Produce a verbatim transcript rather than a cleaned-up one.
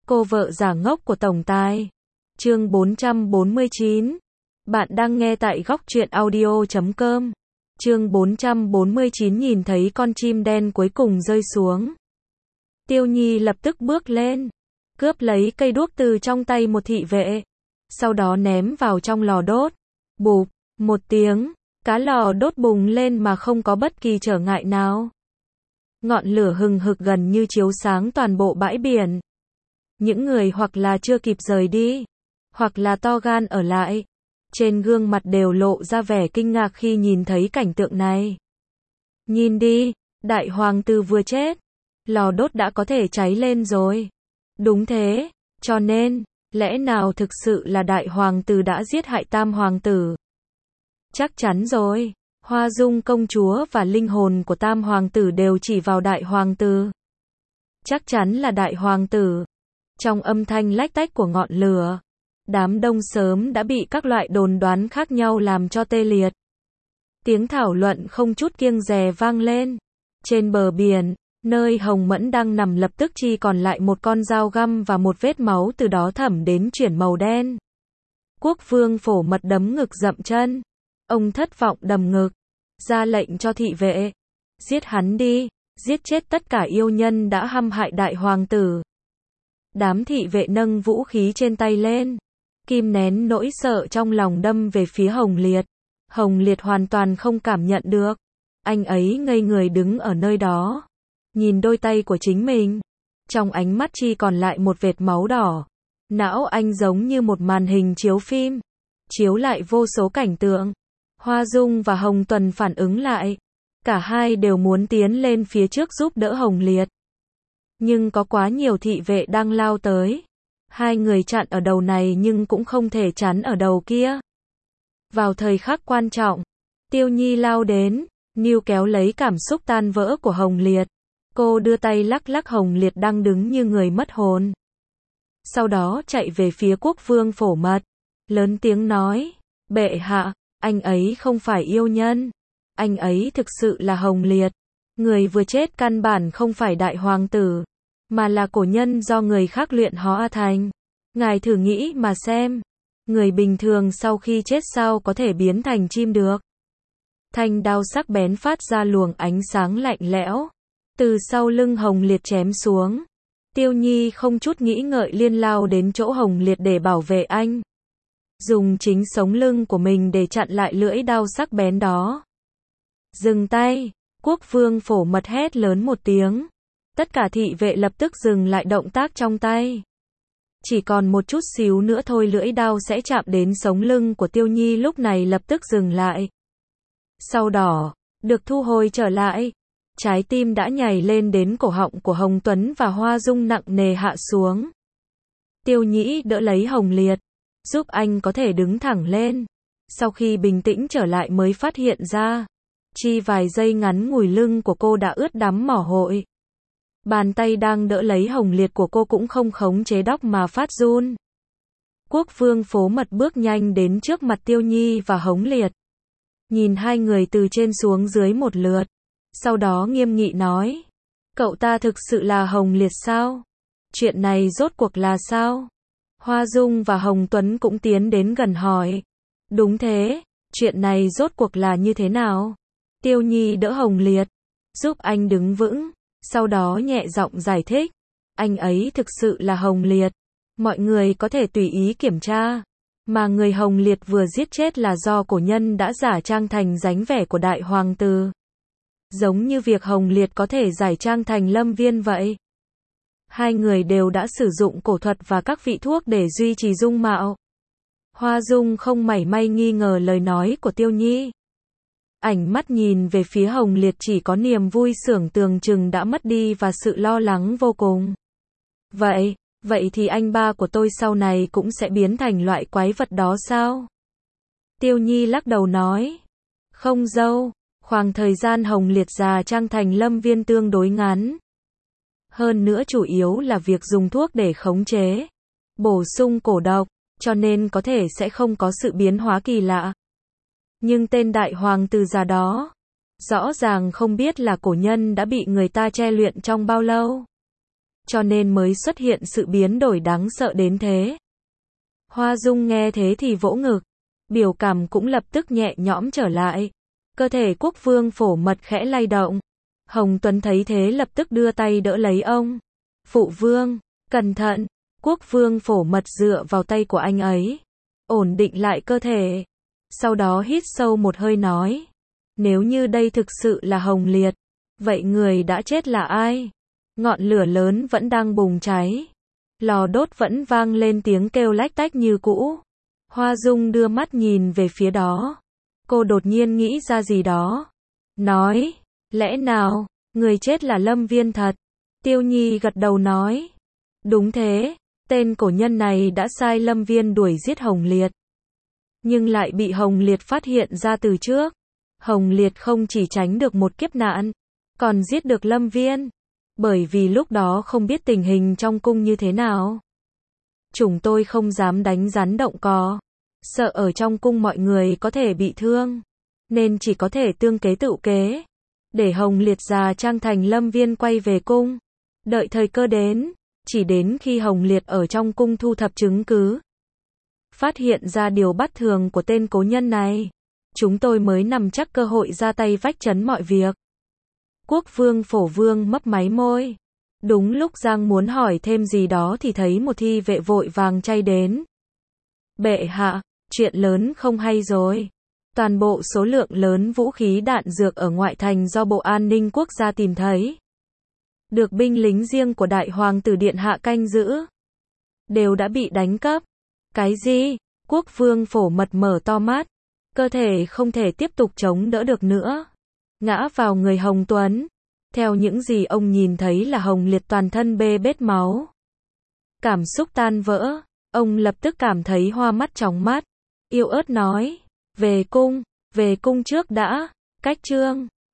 Cô vợ giả ngốc của tổng tài. Chương bốn trăm bốn mươi chín. Bạn đang nghe tại góc truyện audio chấm com. Chương bốn trăm bốn mươi chín nhìn thấy con chim đen cuối cùng rơi xuống. Tiêu Nhi lập tức bước lên, cướp lấy cây đuốc từ trong tay một thị vệ, sau đó ném vào trong lò đốt. Bụp, một tiếng, cá lò đốt bùng lên mà không có bất kỳ trở ngại nào. Ngọn lửa hừng hực gần như chiếu sáng toàn bộ bãi biển. Những người hoặc là chưa kịp rời đi, hoặc là to gan ở lại, trên gương mặt đều lộ ra vẻ kinh ngạc khi nhìn thấy cảnh tượng này. Nhìn đi, đại hoàng tử vừa chết, lò đốt đã có thể cháy lên rồi. Đúng thế, cho nên, lẽ nào thực sự là đại hoàng tử đã giết hại tam hoàng tử? Chắc chắn rồi, Hoa Dung công chúa và linh hồn của tam hoàng tử đều chỉ vào đại hoàng tử. Chắc chắn là đại hoàng tử. Trong âm thanh lách tách của ngọn lửa, đám đông sớm đã bị các loại đồn đoán khác nhau làm cho tê liệt. Tiếng thảo luận không chút kiêng dè vang lên. Trên bờ biển, nơi Hồng Mẫn đang nằm lập tức chỉ còn lại một con dao găm và một vết máu từ đó thẩm đến chuyển màu đen. Quốc vương Phổ Mật đấm ngực dậm chân. Ông thất vọng đầm ngực, ra lệnh cho thị vệ. Giết hắn đi, giết chết tất cả yêu nhân đã hăm hại đại hoàng tử. Đám thị vệ nâng vũ khí trên tay lên, kim nén nỗi sợ trong lòng đâm về phía Hồng Liệt. Hồng Liệt hoàn toàn không cảm nhận được. Anh ấy ngây người đứng ở nơi đó, nhìn đôi tay của chính mình. Trong ánh mắt chỉ còn lại một vệt máu đỏ. Não anh giống như một màn hình chiếu phim, chiếu lại vô số cảnh tượng. Hoa Dung và Hồng Tuần phản ứng lại. Cả hai đều muốn tiến lên phía trước giúp đỡ Hồng Liệt. Nhưng có quá nhiều thị vệ đang lao tới. Hai người chặn ở đầu này nhưng cũng không thể chắn ở đầu kia. Vào thời khắc quan trọng, Tiêu Nhi lao đến, níu kéo lấy cảm xúc tan vỡ của Hồng Liệt. Cô đưa tay lắc lắc Hồng Liệt đang đứng như người mất hồn. Sau đó chạy về phía quốc vương Phổ Mật, lớn tiếng nói, bệ hạ, anh ấy không phải yêu nhân. Anh ấy thực sự là Hồng Liệt. Người vừa chết căn bản không phải đại hoàng tử, mà là cổ nhân do người khác luyện hóa thành. Ngài thử nghĩ mà xem, người bình thường sau khi chết sao có thể biến thành chim được? Thanh đao sắc bén phát ra luồng ánh sáng lạnh lẽo, từ sau lưng Hồng Liệt chém xuống. Tiêu Nhi không chút nghĩ ngợi liên lao đến chỗ Hồng Liệt để bảo vệ anh, dùng chính sống lưng của mình để chặn lại lưỡi đao sắc bén đó. Dừng tay, quốc vương Phổ Mật hét lớn một tiếng. Tất cả thị vệ lập tức dừng lại động tác trong tay. Chỉ còn một chút xíu nữa thôi lưỡi đao sẽ chạm đến sống lưng của Tiêu Nhi, lúc này lập tức dừng lại. Sau đó, được thu hồi trở lại. Trái tim đã nhảy lên đến cổ họng của Hồng Tuấn và Hoa Dung nặng nề hạ xuống. Tiêu Nhĩ đỡ lấy Hồng Liệt, giúp anh có thể đứng thẳng lên. Sau khi bình tĩnh trở lại mới phát hiện ra, chỉ vài giây ngắn ngủi lưng của cô đã ướt đẫm mồ hôi. Bàn tay đang đỡ lấy Hồng Liệt của cô cũng không khống chế đóc mà phát run. Quốc vương Phổ Mật bước nhanh đến trước mặt Tiêu Nhi và Hồng Liệt, nhìn hai người từ trên xuống dưới một lượt, sau đó nghiêm nghị nói, cậu ta thực sự là Hồng Liệt sao? Chuyện này rốt cuộc là sao? Hoa Dung và Hồng Tuấn cũng tiến đến gần hỏi. Đúng thế, chuyện này rốt cuộc là như thế nào? Tiêu Nhi đỡ Hồng Liệt, giúp anh đứng vững, sau đó nhẹ giọng giải thích. Anh ấy thực sự là Hồng Liệt. Mọi người có thể tùy ý kiểm tra. Mà người Hồng Liệt vừa giết chết là do cổ nhân đã giả trang thành dáng vẻ của đại hoàng tử. Giống như việc Hồng Liệt có thể giải trang thành Lâm Viên vậy. Hai người đều đã sử dụng cổ thuật và các vị thuốc để duy trì dung mạo. Hoa Dung không mảy may nghi ngờ lời nói của Tiêu Nhi. Ánh mắt nhìn về phía Hồng Liệt chỉ có niềm vui sướng tưởng chừng đã mất đi và sự lo lắng vô cùng. Vậy, vậy thì anh ba của tôi sau này cũng sẽ biến thành loại quái vật đó sao? Tiêu Nhi lắc đầu nói. Không dâu, khoảng thời gian Hồng Liệt già trang thành Lâm Viên tương đối ngắn. Hơn nữa chủ yếu là việc dùng thuốc để khống chế, bổ sung cổ độc, cho nên có thể sẽ không có sự biến hóa kỳ lạ. Nhưng tên đại hoàng tử già đó, rõ ràng không biết là cổ nhân đã bị người ta che luyện trong bao lâu. cho nên mới xuất hiện sự biến đổi đáng sợ đến thế. Hoa Dung nghe thế thì vỗ ngực, biểu cảm cũng lập tức nhẹ nhõm trở lại. Cơ thể Quốc Vương Phổ Mật khẽ lay động. Hồng Tuấn thấy thế lập tức đưa tay đỡ lấy ông. Phụ vương, cẩn thận. Quốc Vương Phổ Mật dựa vào tay của anh ấy, ổn định lại cơ thể. Sau đó hít sâu một hơi nói, nếu như đây thực sự là Hồng Liệt, vậy người đã chết là ai? Ngọn lửa lớn vẫn đang bùng cháy. Lò đốt vẫn vang lên tiếng kêu lách tách như cũ. Hoa Dung đưa mắt nhìn về phía đó. Cô đột nhiên nghĩ ra gì đó. Nói, lẽ nào, người chết là Lâm Viên thật? Tiêu Nhi gật đầu nói, đúng thế, tên cổ nhân này đã sai Lâm Viên đuổi giết Hồng Liệt. Nhưng lại bị Hồng Liệt phát hiện ra từ trước. Hồng Liệt không chỉ tránh được một kiếp nạn, còn giết được Lâm Viên. Bởi vì lúc đó không biết tình hình trong cung như thế nào. Chúng tôi không dám đánh rắn động cò, sợ ở trong cung mọi người có thể bị thương, nên chỉ có thể tương kế tự kế, để Hồng Liệt già trang thành Lâm Viên quay về cung. Đợi thời cơ đến, chỉ đến khi Hồng Liệt ở trong cung thu thập chứng cứ, phát hiện ra điều bất thường của tên cố nhân này, chúng tôi mới nắm chắc cơ hội ra tay vách trấn mọi việc. Quốc Vương Phổ Vương mấp máy môi. Đúng lúc Giang muốn hỏi thêm gì đó thì thấy một thi vệ vội vàng chay đến. Bệ hạ, chuyện lớn không hay rồi. Toàn bộ số lượng lớn vũ khí đạn dược ở ngoại thành do Bộ An ninh Quốc gia tìm thấy, được binh lính riêng của Đại Hoàng tử Điện hạ canh giữ, đều đã bị đánh cắp. Cái gì? Quốc Vương Phổ Mật mở to mắt, cơ thể không thể tiếp tục chống đỡ được nữa, ngã vào người Hồng Tuấn. Theo những gì ông nhìn thấy là Hồng Liệt toàn thân bê bết máu. Cảm xúc tan vỡ, ông lập tức cảm thấy hoa mắt chóng mắt, yếu ớt nói, về cung, về cung trước đã, cách chương.